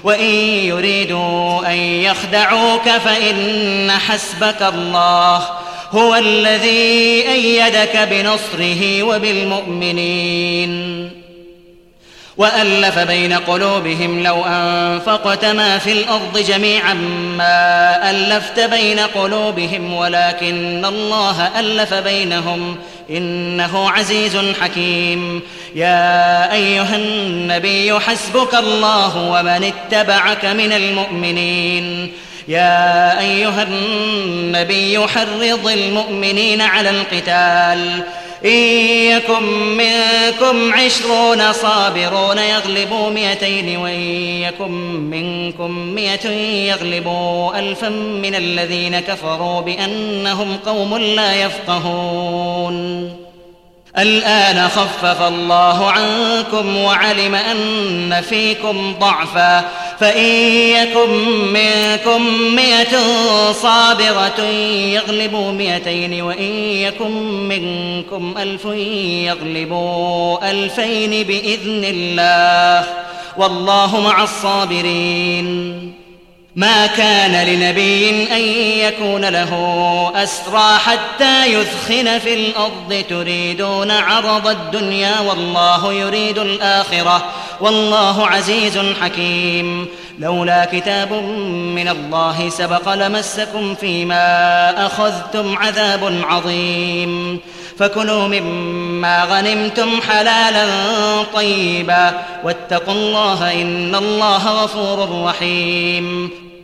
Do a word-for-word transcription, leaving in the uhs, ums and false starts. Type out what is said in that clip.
وإن يريدوا أن يخدعوك فإن حسبك الله هو الذي أيدك بنصره وبالمؤمنين وألف بين قلوبهم لو أنفقت ما في الأرض جميعا ما ألفت بين قلوبهم ولكن الله ألف بينهم إنه عزيز حكيم. يا أيها النبي حسبك الله ومن اتبعك من المؤمنين يا أيها النبي حرض المؤمنين على القتال إن يكن منكم عشرون صابرون يغلبوا مئتين وإن يكن منكم مئة يغلبوا ألفا من الذين كفروا بأنهم قوم لا يفقهون. الآن خفف الله عنكم وعلم أن فيكم ضعفا فإن يكن منكم مئة صابرة يغلبوا مئتين وإن يكن منكم ألف يغلبوا ألفين بإذن الله والله مع الصابرين. ما كان لنبي أن يكون له أسرى حتى يثخن في الأرض تريدون عرض الدنيا والله يريد الآخرة والله عزيز حكيم. لولا كتاب من الله سبق لمسكم فيما أخذتم عذاب عظيم فكلوا مما غنمتم حلالا طيبا واتقوا الله إن الله غفور رحيم.